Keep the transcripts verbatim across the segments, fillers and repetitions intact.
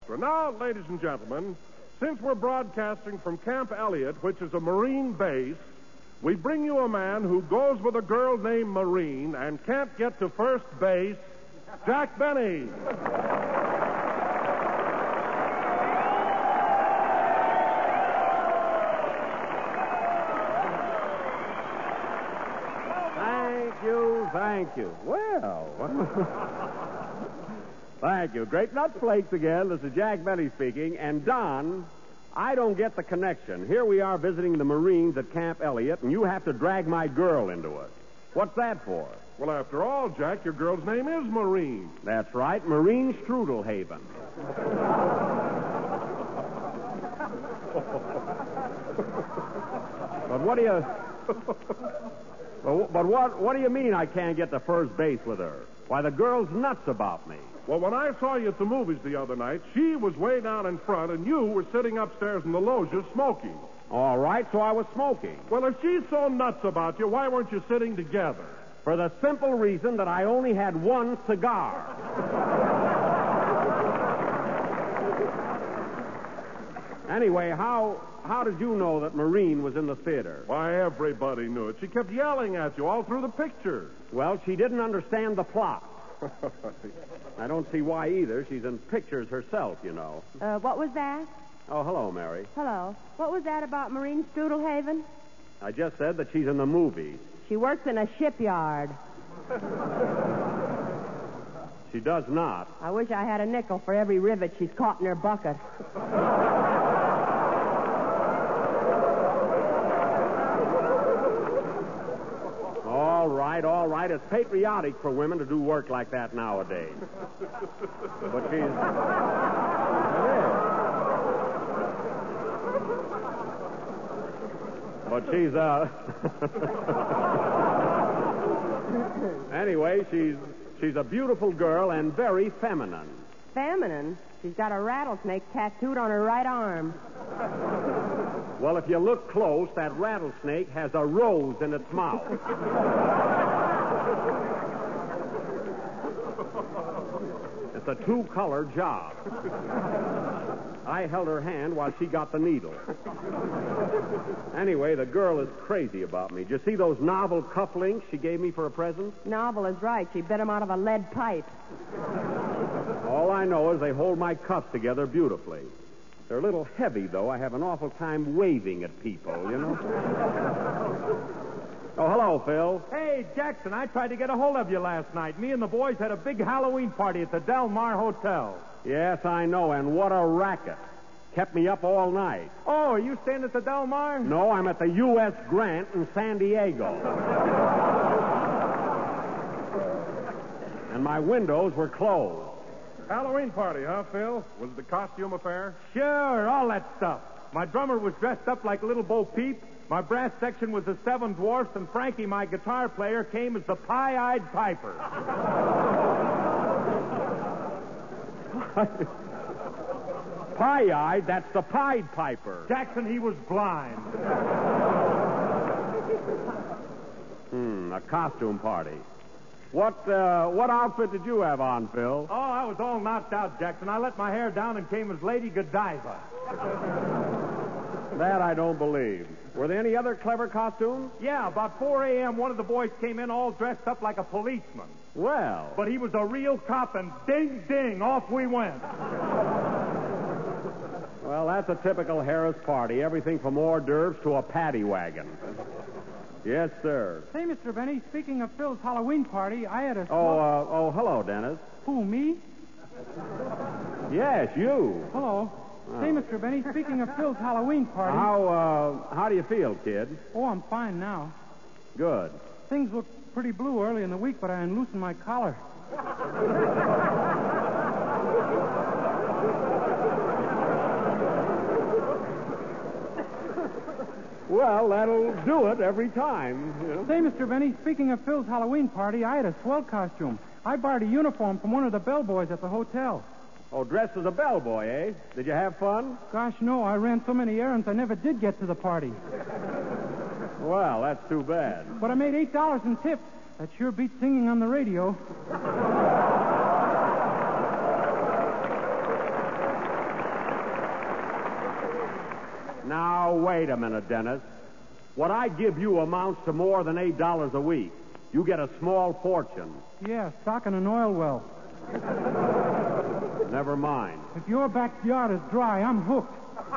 For now, ladies and gentlemen, since we're broadcasting from Camp Elliott, which is a Marine base, we bring you a man who goes with a girl named Marine and can't get to first base, Jack Benny. Thank you, thank you. Well, thank you. Grape Nuts Flakes again. This is Jack Benny speaking. And Don, I don't get the connection. Here we are visiting the Marines at Camp Elliott, and you have to drag my girl into it. What's that for? Well, after all, Jack, your girl's name is Marine. That's right, Marine Strudelhaven. But what do you... But what, what do you mean I can't get to first base with her? Why, the girl's nuts about me. Well, when I saw you at the movies the other night, she was way down in front, and you were sitting upstairs in the loges smoking. All right, so I was smoking. Well, if she's so nuts about you, why weren't you sitting together? For the simple reason that I only had one cigar. Anyway, how how did you know that Marine was in the theater? Why, everybody knew it. She kept yelling at you all through the picture. Well, she didn't understand the plot. I don't see why either. She's in pictures herself, you know. Uh, what was that? Oh, hello, Mary. Hello. What was that about Marine Strudelhaven? I just said that she's in the movies. She works in a shipyard. She does not. I wish I had a nickel for every rivet she's caught in her bucket. All right, all right. It's patriotic for women to do work like that nowadays. But she's... It is. But she's, uh... anyway, she's she's a beautiful girl and very feminine. Feminine? She's got a rattlesnake tattooed on her right arm. Well, if you look close, that rattlesnake has a rose in its mouth. It's a two-color job. I held her hand while she got the needle. Anyway, the girl is crazy about me. Did you see those novel cufflinks she gave me for a present? Novel is right. She bit him out of a lead pipe. All I know is they hold my cuffs together beautifully. They're a little heavy, though. I have an awful time waving at people, you know? Oh, hello, Phil. Hey, Jackson, I tried to get a hold of you last night. Me and the boys had a big Halloween party at the Del Mar Hotel. Yes, I know, and what a racket. Kept me up all night. Oh, are you staying at the Del Mar? No, I'm at the U S Grant in San Diego. And my windows were closed. Halloween party, huh, Phil? Was it the costume affair? Sure, all that stuff. My drummer was dressed up like Little Bo Peep. My brass section was the Seven Dwarfs, and Frankie, my guitar player, came as the Pie-Eyed Piper. Pie-eyed? That's the Pied Piper. Jackson, he was blind. Hmm, a costume party. What uh, what outfit did you have on, Phil? Oh, I was all knocked out, Jackson. I let my hair down and came as Lady Godiva. That I don't believe. Were there any other clever costumes? Yeah, about four a.m., one of the boys came in all dressed up like a policeman. Well. But he was a real cop, and ding, ding, off we went. Well, that's a typical Harris party. Everything from hors d'oeuvres to a paddy wagon. Yes, sir. Say, Mister Benny, speaking of Phil's Halloween party, I had a... Oh, uh, oh, hello, Dennis. Who, me? Yes, you. Hello. Oh. Say, Mister Benny, speaking of Phil's Halloween party... How, uh, how do you feel, kid? Oh, I'm fine now. Good. Things looked pretty blue early in the week, but I unloosened my collar. Well, that'll do it every time. You know? Say, Mister Benny, speaking of Phil's Halloween party, I had a swell costume. I borrowed a uniform from one of the bellboys at the hotel. Oh, dressed as a bellboy, eh? Did you have fun? Gosh, no. I ran so many errands I never did get to the party. Well, that's too bad. But I made eight dollars in tips. That sure beats singing on the radio. Now, wait a minute, Dennis. What I give you amounts to more than eight dollars a week. You get a small fortune. Yeah, stocking an oil well. Never mind. If your backyard is dry, I'm hooked.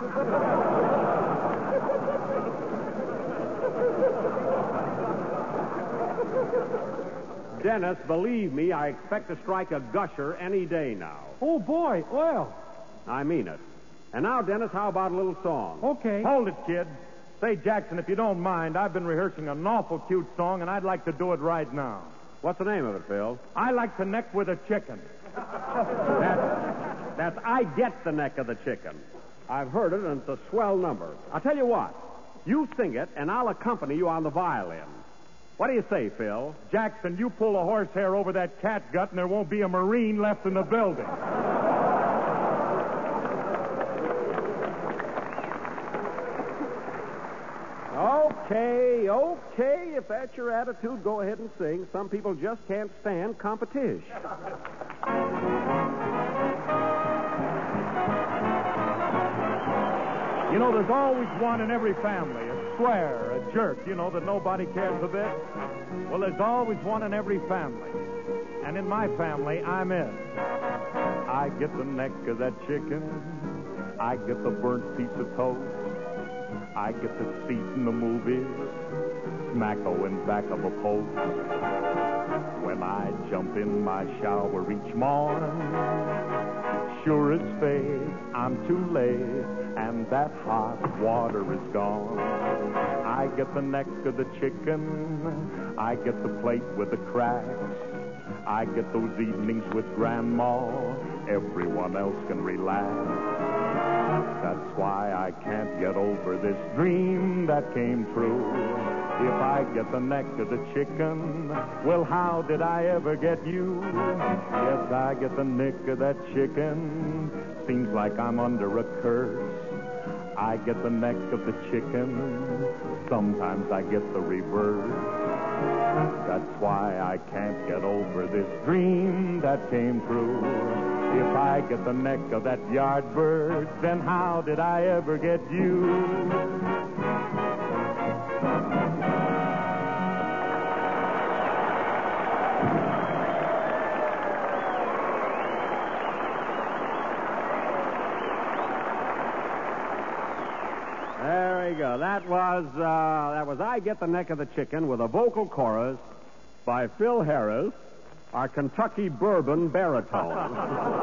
Dennis, believe me, I expect to strike a gusher any day now. Oh, boy, oil. I mean it. And now, Dennis, how about a little song? Okay. Hold it, kid. Say, Jackson, if you don't mind, I've been rehearsing an awful cute song, and I'd like to do it right now. What's the name of it, Phil? I like to neck with a chicken. That's, that's I Get the Neck of the Chicken. I've heard it, and it's a swell number. I'll tell you what. You sing it, and I'll accompany you on the violin. What do you say, Phil? Jackson, you pull a horsehair over that cat gut, and there won't be a Marine left in the building. Okay, okay. If that's your attitude, go ahead and sing. Some people just can't stand competition. You know, there's always one in every family, a square, a jerk, you know, that nobody cares a bit. Well, there's always one in every family. And in my family, I'm it. I get the neck of that chicken. I get the burnt piece of toast. I get the seat in the movies, smacko in back of a post. When I jump in my shower each morning, sure as fate, I'm too late, and that hot water is gone. I get the neck of the chicken, I get the plate with the cracks, I get those evenings with Grandma, everyone else can relax. That's why I can't get over this dream that came true. If I get the neck of the chicken, well, how did I ever get you? Yes, I get the neck of that chicken. Seems like I'm under a curse. I get the neck of the chicken. Sometimes I get the reverse. That's why I can't get over this dream that came true. If I get the neck of that yard bird, then how did I ever get you? There we go. That was uh, that was I Get the Neck of the Chicken with a vocal chorus by Phil Harris, our Kentucky bourbon baritone.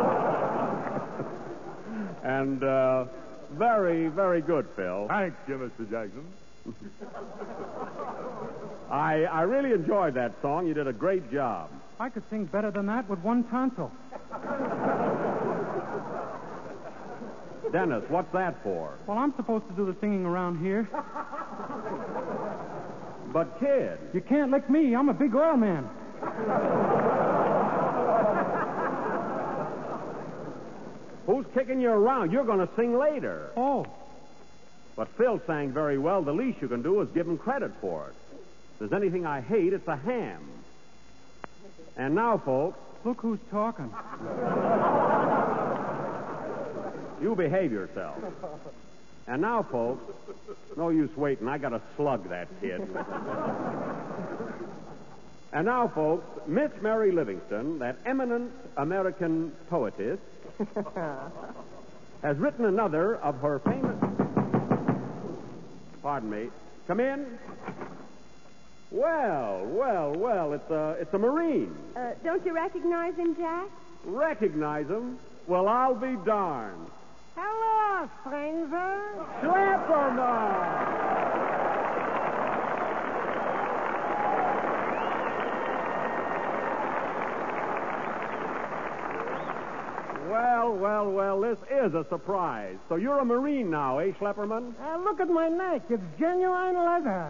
And uh, very, very good, Phil. Thank you, Mister Jackson. I I really enjoyed that song. You did a great job. I could sing better than that with one tonsil. Dennis, what's that for? Well, I'm supposed to do the singing around here. But, kid. You can't lick me. I'm a big oil man. Who's kicking you around? You're going to sing later. Oh. But Phil sang very well. The least you can do is give him credit for it. If there's anything I hate, it's a ham. And now, folks. Look who's talking. You behave yourself. And now, folks, no use waiting. I got to slug that kid. And now, folks, Miss Mary Livingston, that eminent American poetess, has written another of her famous... Pardon me. Come in. Well, well, well, it's a, it's a Marine. Uh, don't you recognize him, Jack? Recognize him? Well, I'll be darned. Hello, stranger. Schlepperman! Well, well, well, this is a surprise. So you're a Marine now, eh, Schlepperman? Uh, look at my neck. It's genuine leather.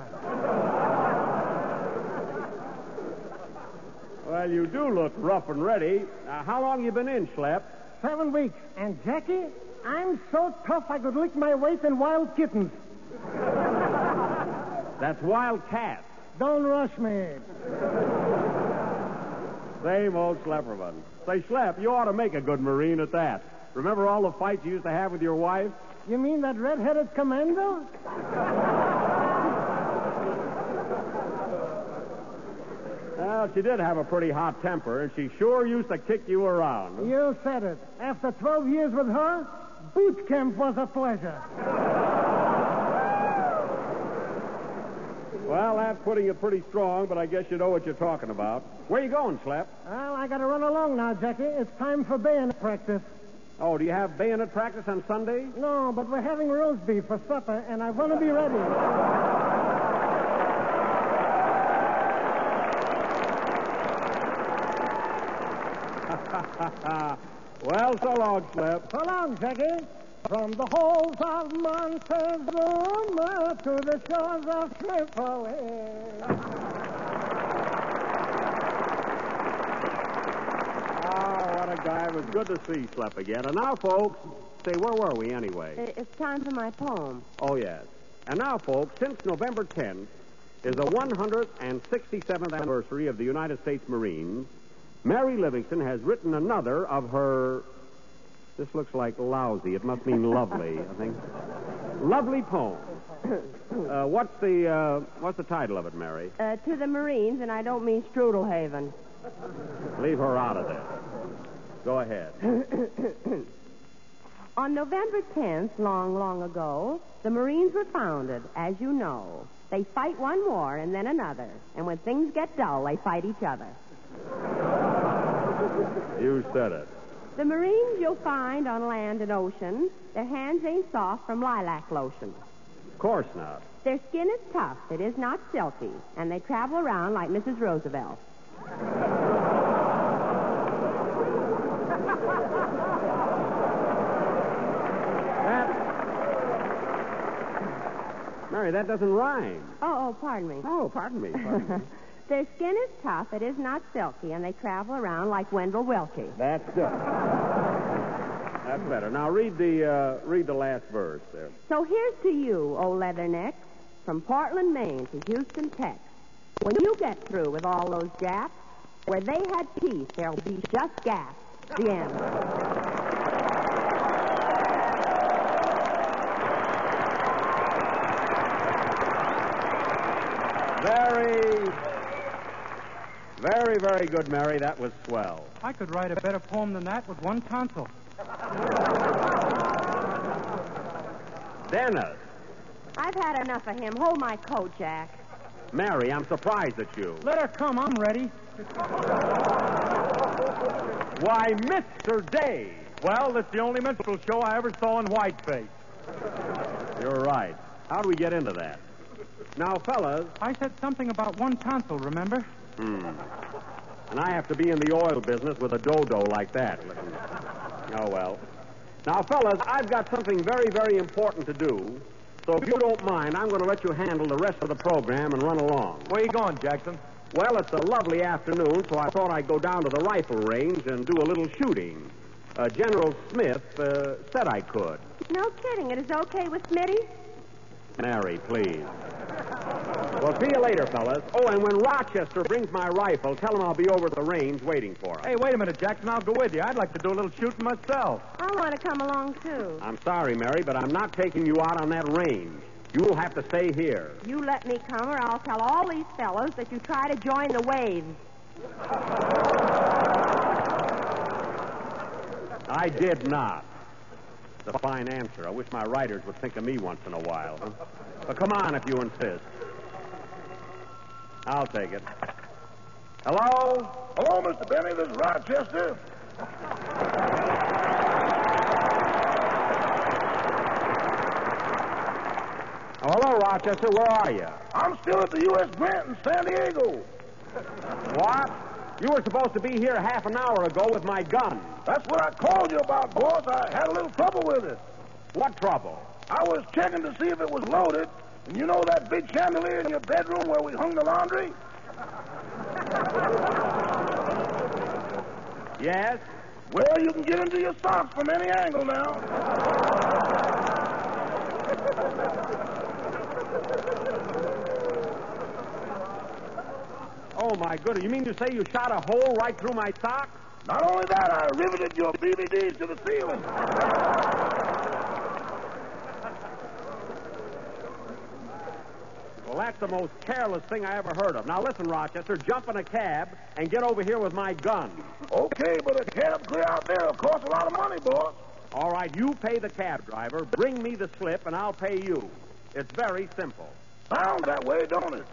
Well, you do look rough and ready. Uh, how long you been in, Schlepp? Seven weeks. And, Jackie, I'm so tough I could lick my weight in wild kittens. That's wild cats. Don't rush me. Same old Schlepperman. Say, Schlepp, you ought to make a good Marine at that. Remember all the fights you used to have with your wife? You mean that red-headed commando? Well, she did have a pretty hot temper, and she sure used to kick you around. You said it. After twelve years with her, boot camp was a pleasure. Well, that's putting it pretty strong, but I guess you know what you're talking about. Where you going, Slep? Well, I got to run along now, Jackie. It's time for bayonet practice. Oh, do you have bayonet practice on Sunday? No, but we're having roast beef for supper, and I want to be ready. Well, so long, Slep. So long, Jackie. From the halls of Montezuma to the shores of Tripoli. Oh, what a guy. It was good to see Slep again. And now, folks, say, where were we anyway? It's time for my poem. Oh, yes. And now, folks, since November tenth is the one hundred sixty-seventh anniversary of the United States Marines, Mary Livingston has written another of her... This looks like lousy. It must mean lovely, I think. Lovely poem. Uh, what's the uh, what's the title of it, Mary? Uh, to the Marines, and I don't mean Strudelhaven. Leave her out of this. Go ahead. On November tenth, long, long ago, the Marines were founded, as you know. They fight one war and then another. And when things get dull, they fight each other. You said it. The Marines you'll find on land and ocean, their hands ain't soft from lilac lotion. Of course not. Their skin is tough, it is not silky, and they travel around like Missus Roosevelt. That... Mary, that doesn't rhyme. Oh, oh, pardon me. Oh, pardon me. Pardon me. Their skin is tough, it is not silky, and they travel around like Wendell Wilkie. That's good. That's better. Now read the uh, read the last verse there. So here's to you, old leatherneck, from Portland, Maine to Houston, Texas. When you get through with all those Japs, where they had peace, there'll be just gas. The end. Very, very, very good, Mary. That was swell. I could write a better poem than that with one tonsil. Dennis. I've had enough of him. Hold my coat, Jack. Mary, I'm surprised at you. Let her come. I'm ready. Why, Mister Day. Well, that's the only minstrel show I ever saw in whiteface. You're right. How do we get into that? Now, fellas. I said something about one tonsil, remember? Hmm. And I have to be in the oil business with a dodo like that. Oh, well. Now, fellas, I've got something very, very important to do. So if you don't mind, I'm going to let you handle the rest of the program and run along. Where you going, Jackson? Well, it's a lovely afternoon, so I thought I'd go down to the rifle range and do a little shooting. Uh, General Smith uh, said I could. No kidding. It is okay with Smitty? Mary, please. Well, see you later, fellas. Oh, and when Rochester brings my rifle, tell him I'll be over at the range waiting for him. Hey, wait a minute, Jackson. I'll go with you. I'd like to do a little shooting myself. I want to come along, too. I'm sorry, Mary, but I'm not taking you out on that range. You'll have to stay here. You let me come, or I'll tell all these fellows that you try to join the waves. I did not. It's a fine answer. I wish my writers would think of me once in a while. Huh? But come on if you insist. I'll take it. Hello? Hello, Mister Benny. This is Rochester. Oh, hello, Rochester. Where are you? I'm still at the U S Grant in San Diego. What? You were supposed to be here half an hour ago with my gun. That's what I called you about, boss. I had a little trouble with it. What trouble? I was checking to see if it was loaded. And you know that big chandelier in your bedroom where we hung the laundry? Yes? Well, you can get into your socks from any angle now. Oh, my goodness. You mean to say you shot a hole right through my sock? Not only that, I riveted your B V Ds to the ceiling. that's the most careless thing I ever heard of. Now, listen, Rochester, jump in a cab and get over here with my gun. Okay, but a cab clear out there will cost a lot of money, boss. All right, you pay the cab driver, bring me the slip, and I'll pay you. It's very simple. Sounds that way, don't it?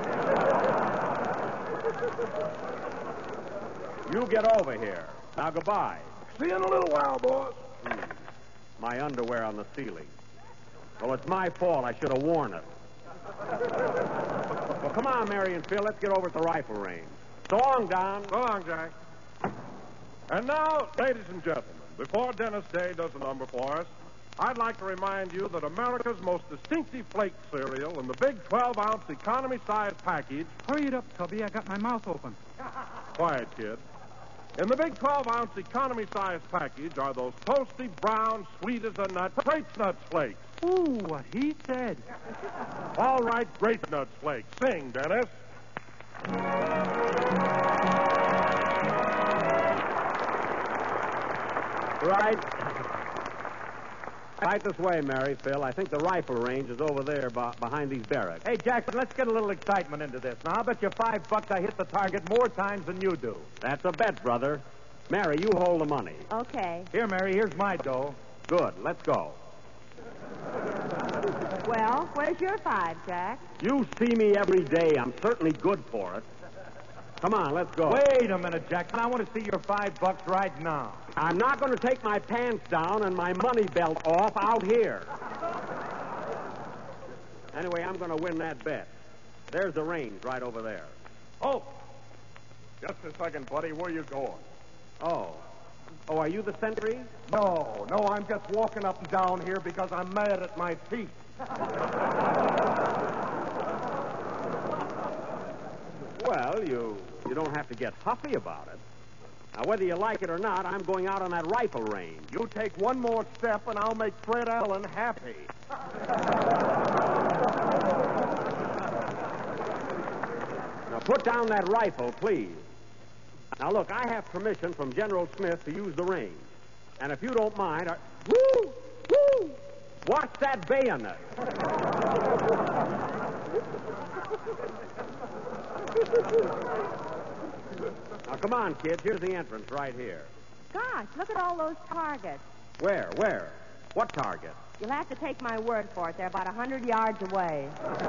You get over here. Now, goodbye. See you in a little while, boss. Hmm. My underwear on the ceiling. Well, it's my fault. I should have worn it. Well, come on, Mary and Phil. Let's get over at the rifle range. So long, Don. So long, Jack. And now, ladies and gentlemen, before Dennis Day does a number for us, I'd like to remind you that America's most distinctive flake cereal in the big twelve-ounce economy-sized package... Hurry it up, Tubby. I got my mouth open. Quiet, kid. In the big twelve-ounce economy-sized package are those toasty, brown, sweet as a nut, Grape Nuts flakes. Ooh, what he said. All right, Grape Nuts flakes. Sing, Dennis. Right. Right this way, Mary, Phil. I think the rifle range is over there b- behind these barracks. Hey, Jackson, let's get a little excitement into this. Now, I'll bet you five bucks I hit the target more times than you do. That's a bet, brother. Mary, you hold the money. Okay. Here, Mary, here's my dough. Good. Let's go. Well, where's your five, Jack? You see me every day. I'm certainly good for it. Come on, let's go. Wait a minute, Jackson. I want to see your five bucks right now. I'm not going to take my pants down and my money belt off out here. Anyway, I'm going to win that bet. There's the range right over there. Oh, just a second, buddy. Where you going? Oh. Oh, are you the sentry? No, no, I'm just walking up and down here because I'm mad at my feet. Well, you you don't have to get huffy about it. Now, whether you like it or not, I'm going out on that rifle range. You take one more step and I'll make Fred Allen happy. Now, put down that rifle, please. Now, look, I have permission from General Smith to use the range. And if you don't mind, I... Woo! Woo! Watch that bayonet. Now, come on, kids. Here's the entrance right here. Gosh, look at all those targets. Where? Where? What target? You'll have to take my word for it. They're about a hundred yards away.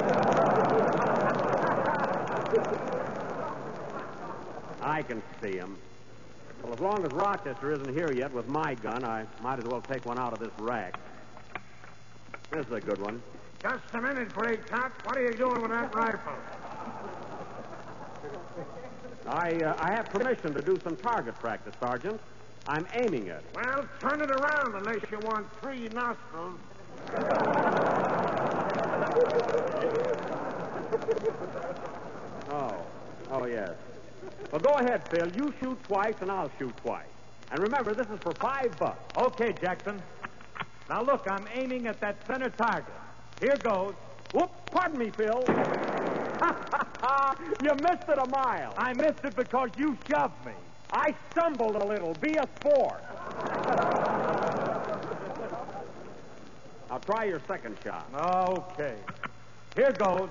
I can see him. Well, as long as Rochester isn't here yet with my gun, I might as well take one out of this rack. This is a good one. Just a minute, Great Tot. What are you doing with that rifle? I uh, I have permission to do some target practice, Sergeant. I'm aiming it. Well, turn it around unless you want three nostrils. Oh. Oh, yes. Well, go ahead, Phil. You shoot twice, and I'll shoot twice. And remember, this is for five bucks. Okay, Jackson. Now, look, I'm aiming at that center target. Here goes. Whoop! Pardon me, Phil. You missed it a mile. I missed it because you shoved me. I stumbled a little. Be a sport. I'll try your second shot. Okay. Here goes.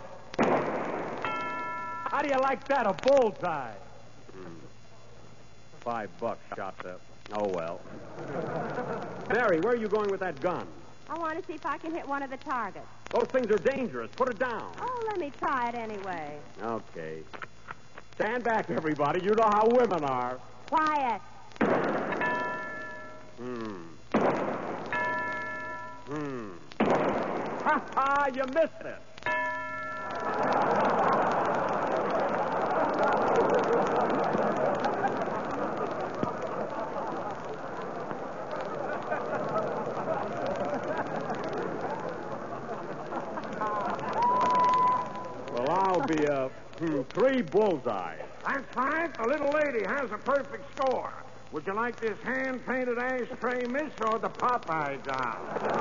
How do you like that, a bullseye? Hmm. Five bucks shot that. Oh, well. Mary, where are you going with that gun? I want to see if I can hit one of the targets. Those things are dangerous. Put it down. Oh, let me try it anyway. Okay. Stand back, everybody. You know how women are. Quiet. Hmm. Hmm. Ha ha! You missed it. Well, I'll be a hmm, three bullseyes. That's right. The little lady has a perfect score. Would you like this hand-painted ashtray, miss, or the Popeye doll?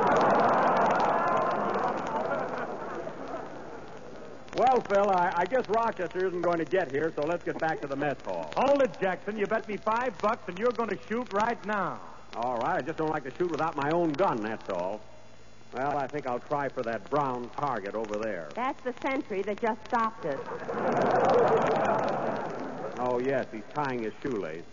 Well, Phil, I, I guess Rochester isn't going to get here, so let's get back to the mess hall. Hold it, Jackson. You bet me five bucks, and you're going to shoot right now. All right. I just don't like to shoot without my own gun, that's all. Well, I think I'll try for that brown target over there. That's the sentry that just stopped us. Oh, yes, he's tying his shoelace.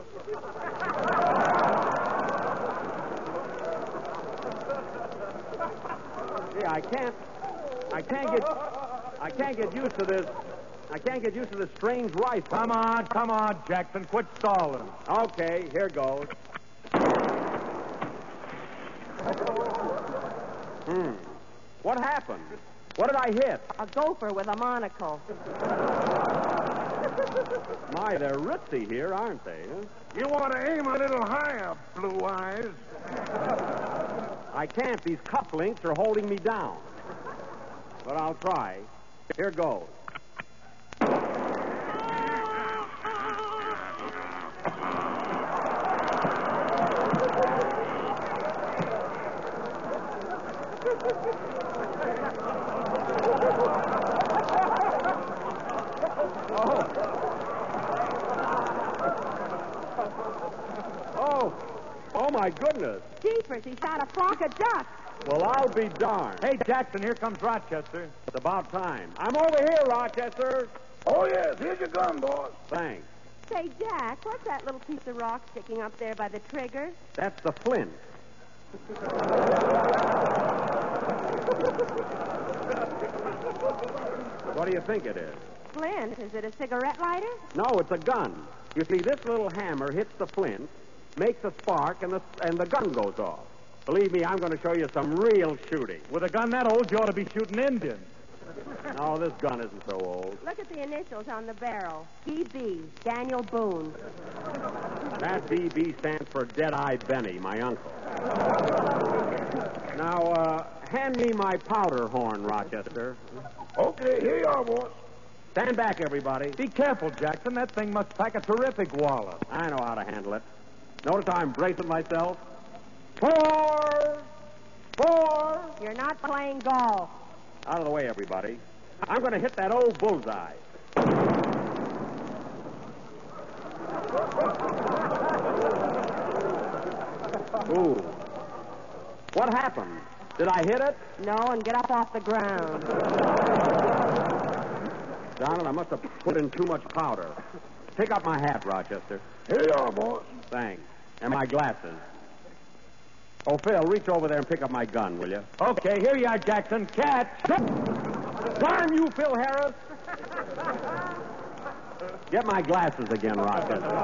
See, I can't... I can't get... I can't get used to this... I can't get used to this strange rifle. Come on, come on, Jackson. Quit stalling. Okay, here goes. Hmm. What happened? What did I hit? A gopher with a monocle. My, they're ritzy here, aren't they? Huh? You want to aim a little higher, Blue Eyes. I can't. These cufflinks are holding me down. But I'll try. Here goes. Oh, oh my goodness. Jeepers, he shot a flock of ducks. Well, I'll be darned. Hey, Jackson, here comes Rochester. It's about time. I'm over here, Rochester. Oh, yes. Here's your gun, boss. Thanks. Say, Jack, what's that little piece of rock sticking up there by the trigger? That's the flint. What do you think it is? Flint? Is it a cigarette lighter? No, it's a gun. You see, this little hammer hits the flint, makes a spark, and the, and the gun goes off. Believe me, I'm going to show you some real shooting. With a gun that old, you ought to be shooting Indians. No, this gun isn't so old. Look at the initials on the barrel. D B, Daniel Boone. That D B stands for Dead-Eye Benny, my uncle. Now, uh, hand me my powder horn, Rochester. Okay, here you are, boss. Stand back, everybody. Be careful, Jackson. That thing must pack a terrific wallop. I know how to handle it. Notice how I'm bracing myself? Four! Four! You're not playing golf. Out of the way, everybody. I'm going to hit that old bullseye. Ooh. What happened? Did I hit it? No, and get up off the ground. Darn it, I must have put in too much powder. Pick up my hat, Rochester. Here you are, boss. Thanks. And my glasses. Oh, Phil, reach over there and pick up my gun, will you? Okay, here you are, Jackson. Catch. Darn you, Phil Harris. Get my glasses again, Rochester.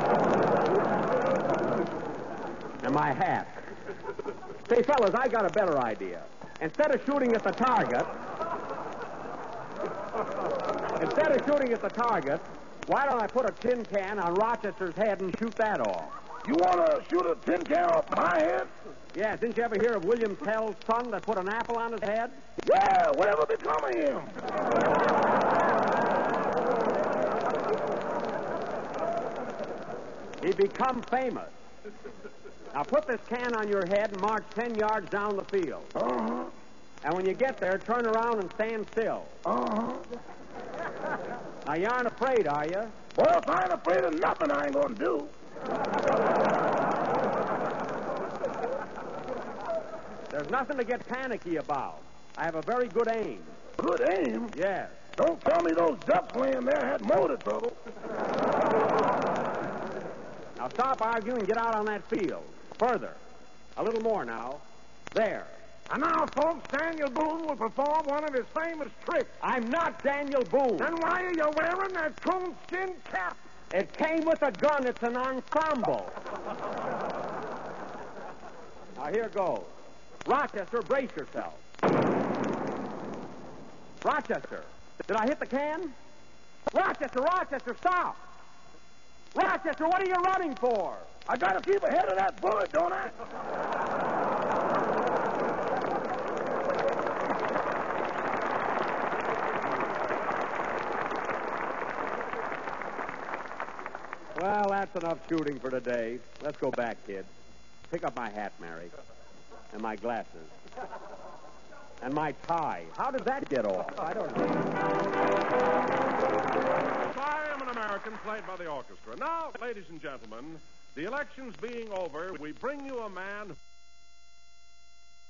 And my hat. Say, fellas, I got a better idea. Instead of shooting at the target, instead of shooting at the target, why don't I put a tin can on Rochester's head and shoot that off? You want to shoot a tin can off my head? Yeah, didn't you ever hear of William Tell's son that put an apple on his head? Yeah, whatever become of him? He become famous. Now put this can on your head and march ten yards down the field. Uh-huh. And when you get there, turn around and stand still. Uh-huh. Now, you aren't afraid, are you? Well, if I ain't afraid of nothing, I ain't going to do. There's nothing to get panicky about. I have a very good aim. Good aim? Yes. Don't tell me those ducks laying there had motor trouble. Now, stop arguing and get out on that field. Further. A little more now. There. And now, folks, Daniel Boone will perform one of his famous tricks. I'm not Daniel Boone. Then why are you wearing that coonskin cap? It came with a gun. It's an ensemble. Now, here goes. Rochester, brace yourself. Rochester, did I hit the can? Rochester, Rochester, stop! Rochester, what are you running for? I got to keep ahead of that bullet, don't I? Well, that's enough shooting for today. Let's go back, kid. Pick up my hat, Mary. And my glasses. And my tie. How did that get off? I don't know. I Am an American, played by the orchestra. Now, ladies and gentlemen, the elections being over, we bring you a man...